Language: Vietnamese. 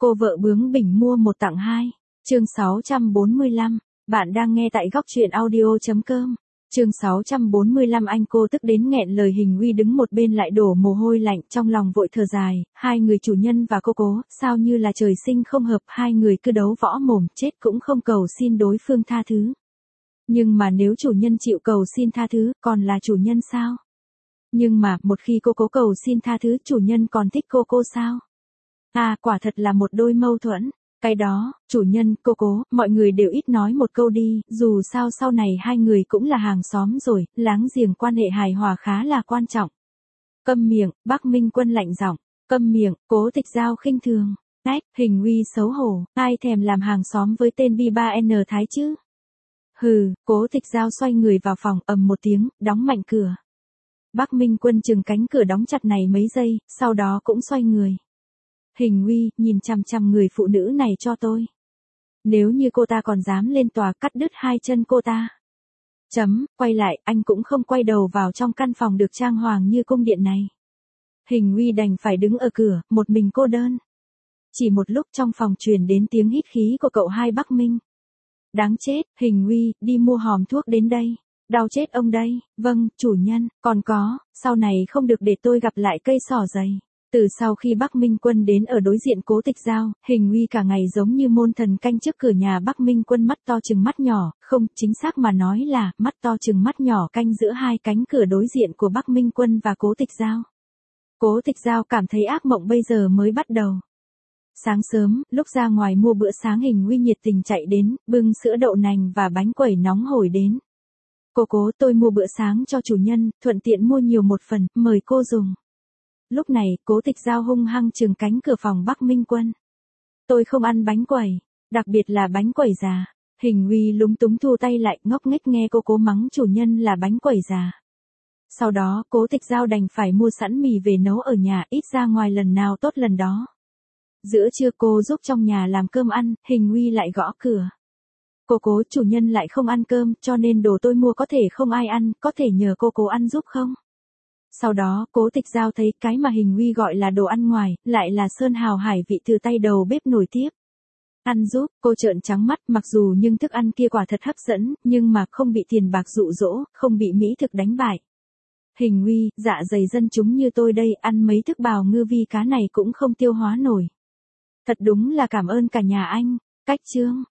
Cô vợ bướng bỉnh mua một tặng hai. Chương 645. Bạn đang nghe tại góc truyện audio.com. Chương 645. Anh cô tức đến nghẹn lời. Hình Uy đứng một bên lại đổ mồ hôi lạnh, trong lòng vội thở dài. Hai người chủ nhân và cô cố, sao như là trời sinh không hợp. Hai người cứ đấu võ mồm, chết cũng không cầu xin đối phương tha thứ. Nhưng mà nếu chủ nhân chịu cầu xin tha thứ, còn là chủ nhân sao? Nhưng mà, một khi cô cố cầu xin tha thứ, chủ nhân còn thích cô sao? À, quả thật là một đôi mâu thuẫn. Cái đó, chủ nhân, cô cố, mọi người đều ít nói một câu đi, dù sao sau này hai người cũng là hàng xóm rồi, láng giềng quan hệ hài hòa khá là quan trọng. Câm miệng, Bắc Minh Quân lạnh giọng. Câm miệng, Cố Tịch Giao khinh thường. Ách, Hình Uy xấu hổ, ai thèm làm hàng xóm với tên B3N Thái chứ? Hừ, Cố Tịch Giao xoay người vào phòng, ầm một tiếng, đóng mạnh cửa. Bắc Minh Quân chừng cánh cửa đóng chặt này mấy giây, sau đó cũng xoay người. Hình Uy, nhìn chằm chằm người phụ nữ này cho tôi. Nếu như cô ta còn dám lên tòa, cắt đứt hai chân cô ta. Quay lại, anh cũng không quay đầu vào trong căn phòng được trang hoàng như cung điện này. Hình Uy đành phải đứng ở cửa, một mình cô đơn. Chỉ một lúc trong phòng truyền đến tiếng hít khí của cậu hai Bắc Minh. Đáng chết, Hình Uy, đi mua hòm thuốc đến đây. Đau chết ông đây. Vâng, chủ nhân, còn có, sau này không được để tôi gặp lại cây sỏ dày. Từ sau khi Bắc Minh Quân đến ở đối diện Cố Tịch Giao, Hình Uy cả ngày giống như môn thần canh trước cửa nhà Bắc Minh Quân, mắt to chừng mắt nhỏ, không, chính xác mà nói là, mắt to chừng mắt nhỏ canh giữa hai cánh cửa đối diện của Bắc Minh Quân và Cố Tịch Giao. Cố Tịch Giao cảm thấy ác mộng bây giờ mới bắt đầu. Sáng sớm, lúc ra ngoài mua bữa sáng, Hình Uy nhiệt tình chạy đến, bưng sữa đậu nành và bánh quẩy nóng hổi đến. Cô cố, tôi mua bữa sáng cho chủ nhân, thuận tiện mua nhiều một phần, mời cô dùng. Lúc này, Cố Tịch Giao hung hăng trừng cánh cửa phòng Bắc Minh Quân. Tôi không ăn bánh quẩy, đặc biệt là bánh quẩy già. Hình Uy lúng túng thu tay lại, ngốc nghếch nghe cô cố mắng chủ nhân là bánh quẩy già. Sau đó, Cố Tịch Giao đành phải mua sẵn mì về nấu ở nhà, ít ra ngoài lần nào tốt lần đó. Giữa trưa cô giúp trong nhà làm cơm ăn, Hình Uy lại gõ cửa. Cô cố, chủ nhân lại không ăn cơm, cho nên đồ tôi mua có thể không ai ăn, có thể nhờ cô cố ăn giúp không? Sau đó, Cố Tịch Giao thấy cái mà Hình Uy gọi là đồ ăn ngoài, lại là sơn hào hải vị từ tay đầu bếp nổi tiếp. Ăn giúp, cô trợn trắng mắt, mặc dù nhưng thức ăn kia quả thật hấp dẫn, nhưng mà không bị tiền bạc dụ dỗ, không bị mỹ thực đánh bại. Hình Uy, dạ dày dân chúng như tôi đây, ăn mấy thức bào ngư vi cá này cũng không tiêu hóa nổi. Thật đúng là cảm ơn cả nhà anh. Cách chương.